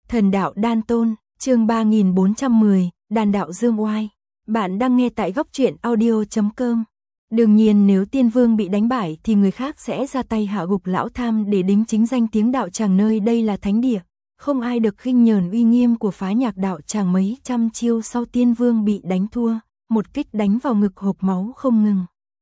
Thần đạo đan tôn, chương 3410, đàn đạo dương oai. Bạn đang nghe tại góc truyện audio.com. Đương nhiên nếu tiên vương bị đánh bại thì người khác sẽ ra tay hạ gục lão tham để đính chính danh tiếng đạo tràng, nơi đây là thánh địa. Không ai được khinh nhờn uy nghiêm của phá nhạc đạo tràng. Mấy trăm chiêu sau tiên vương bị đánh thua, một kích đánh vào ngực hộc máu không ngừng.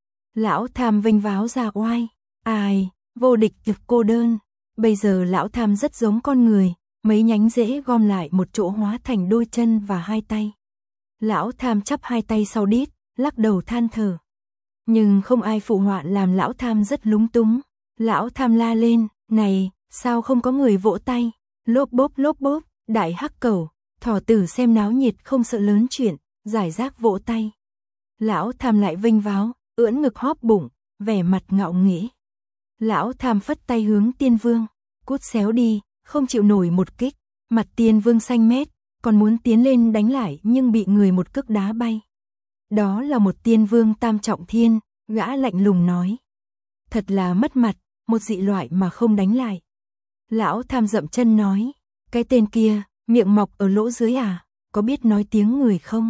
Lão tham vênh váo ra oai, ai, vô địch thực cô đơn. Bây giờ lão tham rất giống con người, mấy nhánh rễ gom lại một chỗ hóa thành đôi chân và hai tay. Lão tham chắp hai tay sau đít, lắc đầu than thở. Nhưng không ai phụ họa, làm lão tham rất lúng túng. Lão tham la lên, này, sao không có người vỗ tay? Lốp bốp, đại hắc cẩu, thỏ tử xem náo nhiệt không sợ lớn chuyện, giải rác vỗ tay. Lão tham lại vênh váo, ưỡn ngực hóp bụng, vẻ mặt ngạo nghễ. Lão tham phất tay hướng tiên vương, cút xéo đi, không chịu nổi một kích. Mặt tiên vương xanh mét, còn muốn tiến lên đánh lại nhưng bị người một cước đá bay. Đó là một tiên vương tam trọng thiên, gã lạnh lùng nói. Thật là mất mặt, một dị loại mà không đánh lại. Lão tham dậm chân nói, cái tên kia, miệng mọc ở lỗ dưới à, có biết nói tiếng người không?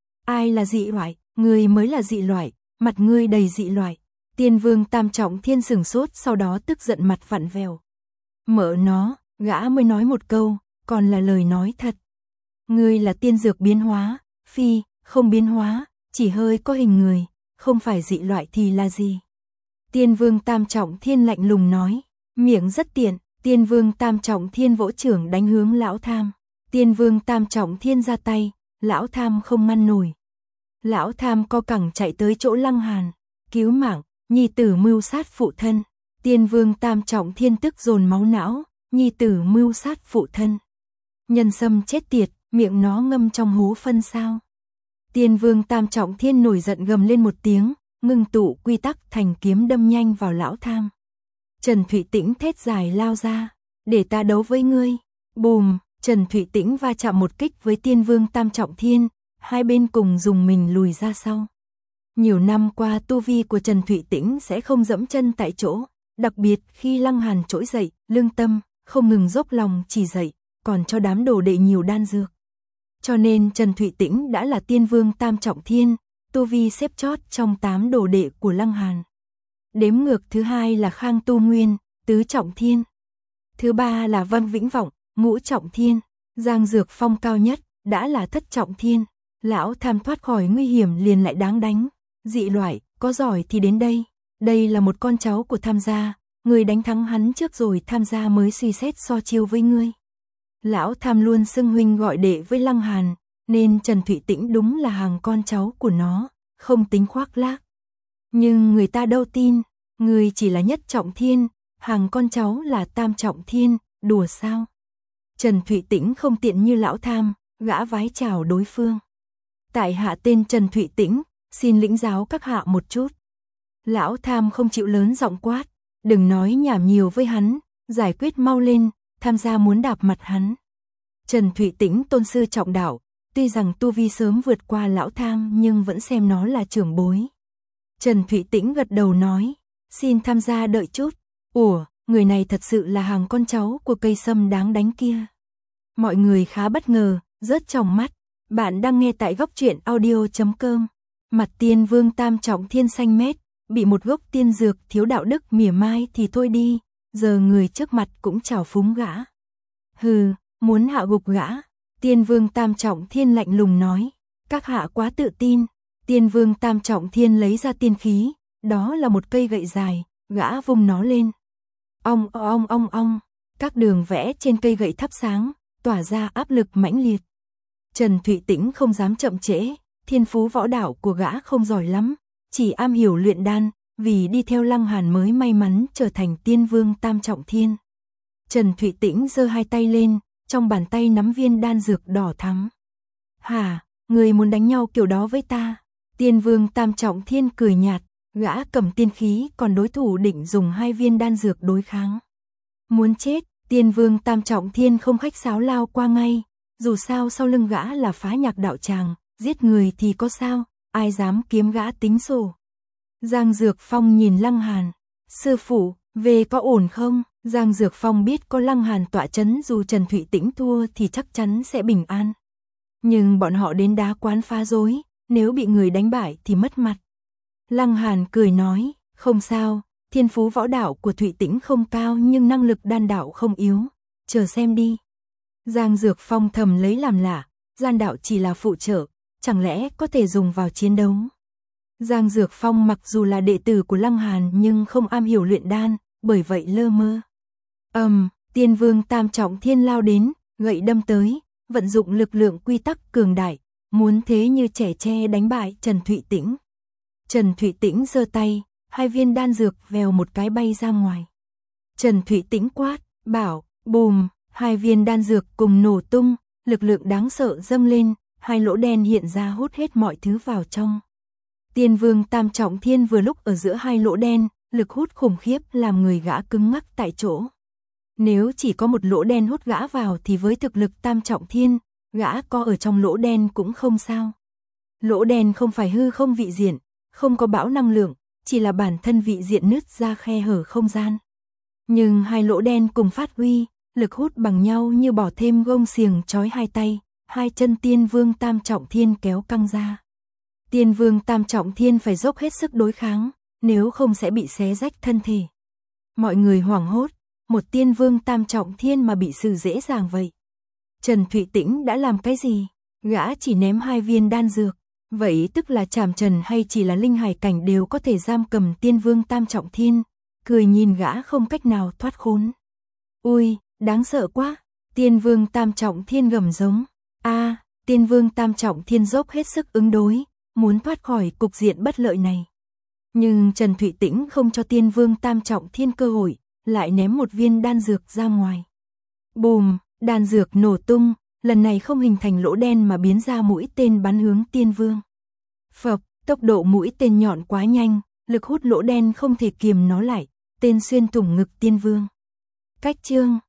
Ai là dị loại, ngươi mới là dị loại, mặt ngươi đầy dị loại. Tiên vương tam trọng thiên sửng sốt, sau đó tức giận mặt vặn vẹo. Mợ nó, gã mới nói một câu, còn là lời nói thật. Ngươi là tiên dược biến hóa, phi, không biến hóa, chỉ hơi có hình người, không phải dị loại thì là gì? Tiên vương tam trọng thiên lạnh lùng nói, miệng rất tiện. Tiên vương tam trọng thiên vỗ trưởng đánh hướng lão tham. Tiên vương tam trọng thiên ra tay, lão tham không ngăn nổi. Lão tham co cẳng chạy tới chỗ Lăng Hàn, cứu mạng, nhi tử mưu sát phụ thân. Tiên vương tam trọng thiên tức dồn máu não, nhi tử mưu sát phụ thân. Nhân sâm chết tiệt, miệng nó ngâm trong hố phân sao. Tiên vương tam trọng thiên nổi giận gầm lên một tiếng, ngưng tụ quy tắc thành kiếm đâm nhanh vào lão tham. Trần Thụy Tĩnh thét dài lao ra, để ta đấu với ngươi. Bùm, Trần Thụy Tĩnh va chạm một kích với tiên vương tam trọng thiên, hai bên cùng dùng mình lùi ra sau. Nhiều năm qua tu vi của Trần Thụy Tĩnh sẽ không dẫm chân tại chỗ, đặc biệt khi Lăng Hàn trỗi dậy, lương tâm, không ngừng dốc lòng chỉ dạy, còn cho đám đồ đệ nhiều đan dược. Cho nên Trần Thụy Tĩnh đã là tiên vương tam trọng thiên, tu vi xếp chót trong 8 đồ đệ của Lăng Hàn. Đếm ngược thứ hai là Khang Tu Nguyên, tứ trọng thiên. Thứ ba là Văn Vĩnh Vọng, ngũ trọng thiên. Giang Dược Phong cao nhất, đã là thất trọng thiên. Lão tham thoát khỏi nguy hiểm liền lại đáng đánh. Dị loại, có giỏi thì đến đây. Đây là một con cháu của Tham gia, người đánh thắng hắn trước rồi Tham gia mới suy xét so chiêu với ngươi. Lão tham luôn xưng huynh gọi đệ với Lăng Hàn, nên Trần Thụy Tĩnh đúng là hàng con cháu của nó, không tính khoác lác. Nhưng người ta đâu tin, người chỉ là nhất trọng thiên, hàng con cháu là tam trọng thiên, đùa sao? Trần Thụy Tĩnh không tiện như lão tham, gã vái chào đối phương. Tại hạ tên Trần Thụy Tĩnh, xin lĩnh giáo các hạ một chút. Lão tham không chịu lớn giọng quát, đừng nói nhảm nhiều với hắn, giải quyết mau lên, Tham gia muốn đạp mặt hắn. Trần Thụy Tĩnh tôn sư trọng đạo, tuy rằng tu vi sớm vượt qua lão tham nhưng vẫn xem nó là trưởng bối. Trần Thụy Tĩnh gật đầu nói, xin Tham gia đợi chút. Ủa, người này thật sự là hàng con cháu của cây sâm đáng đánh kia. Mọi người khá bất ngờ, rớt trong mắt. Bạn đang nghe tại góc truyện audio.com. Mặt tiên vương tam trọng thiên xanh mét, bị một gốc tiên dược thiếu đạo đức mỉa mai thì thôi đi, giờ người trước mặt cũng trào phúng gã. Hừ, muốn hạ gục gã. Tiên vương tam trọng thiên lạnh lùng nói, các hạ quá tự tin. Tiên vương tam trọng thiên lấy ra tiên khí, đó là một cây gậy dài, gã vung nó lên. Ong, các đường vẽ trên cây gậy thắp sáng, tỏa ra áp lực mãnh liệt. Trần Thụy Tĩnh không dám chậm trễ, thiên phú võ đạo của gã không giỏi lắm, chỉ am hiểu luyện đan, vì đi theo Lăng Hàn mới may mắn trở thành tiên vương tam trọng thiên. Trần Thụy Tĩnh giơ hai tay lên, trong bàn tay nắm viên đan dược đỏ thắm. Hả, người muốn đánh nhau kiểu đó với ta? Tiên vương tam trọng thiên cười nhạt, gã cầm tiên khí còn đối thủ định dùng hai viên đan dược đối kháng. Muốn chết, tiên vương tam trọng thiên không khách sáo lao qua ngay, dù sao sau lưng gã là phá nhạc đạo tràng, giết người thì có sao, ai dám kiếm gã tính sổ. Giang Dược Phong nhìn Lăng Hàn, sư phụ, về có ổn không? Giang Dược Phong biết có Lăng Hàn tọa chấn, dù Trần Thụy Tĩnh thua thì chắc chắn sẽ bình an. Nhưng bọn họ đến đá quán phá rối, nếu bị người đánh bại thì mất mặt. Lăng Hàn cười nói, không sao, thiên phú võ đạo của Thụy Tĩnh không cao nhưng năng lực đan đạo không yếu, chờ xem đi. Giang Dược Phong thầm lấy làm lạ, đan đạo chỉ là phụ trợ, chẳng lẽ có thể dùng vào chiến đấu. Giang Dược Phong mặc dù là đệ tử của Lăng Hàn nhưng không am hiểu luyện đan, bởi vậy lơ mơ. Tiên Vương Tam Trọng Thiên lao đến, gậy đâm tới, vận dụng lực lượng quy tắc cường đại, muốn thế như trẻ tre đánh bại Trần Thụy Tĩnh. Trần Thụy Tĩnh giơ tay, 2 viên đan dược vèo một cái bay ra ngoài. Trần Thụy Tĩnh quát, bảo, bùm, 2 viên đan dược cùng nổ tung, lực lượng đáng sợ dâng lên, 2 lỗ đen hiện ra hút hết mọi thứ vào trong. Tiên Vương Tam Trọng Thiên vừa lúc ở giữa 2 lỗ đen, lực hút khủng khiếp làm người gã cứng ngắc tại chỗ. Nếu chỉ có một lỗ đen hút gã vào thì với thực lực Tam Trọng Thiên, gã có ở trong lỗ đen cũng không sao. Lỗ đen không phải hư không vị diện, không có bão năng lượng, chỉ là bản thân vị diện nứt ra khe hở không gian. Nhưng 2 lỗ đen cùng phát huy, lực hút bằng nhau như bỏ thêm gông xiềng trói 2 tay, 2 chân Tiên Vương Tam Trọng Thiên kéo căng ra. Tiên Vương Tam Trọng Thiên phải dốc hết sức đối kháng, nếu không sẽ bị xé rách thân thể. Mọi người hoảng hốt, một Tiên Vương Tam Trọng Thiên mà bị xử dễ dàng vậy. Trần Thụy Tĩnh đã làm cái gì? Gã chỉ ném 2 viên đan dược, vậy tức là Trảm Trần hay chỉ là linh hải cảnh đều có thể giam cầm Tiên Vương Tam Trọng Thiên, cười nhìn gã không cách nào thoát khốn. Ui, đáng sợ quá, Tiên Vương Tam Trọng Thiên gầm giống. Tiên Vương Tam Trọng Thiên dốc hết sức ứng đối, muốn thoát khỏi cục diện bất lợi này. Nhưng Trần Thụy Tĩnh không cho Tiên Vương Tam Trọng Thiên cơ hội, lại ném một viên đan dược ra ngoài. Bùm, đan dược nổ tung, lần này không hình thành lỗ đen mà biến ra mũi tên bắn hướng Tiên Vương. Phập, tốc độ mũi tên nhọn quá nhanh, lực hút lỗ đen không thể kiềm nó lại, tên xuyên thủng ngực Tiên Vương. Cách chương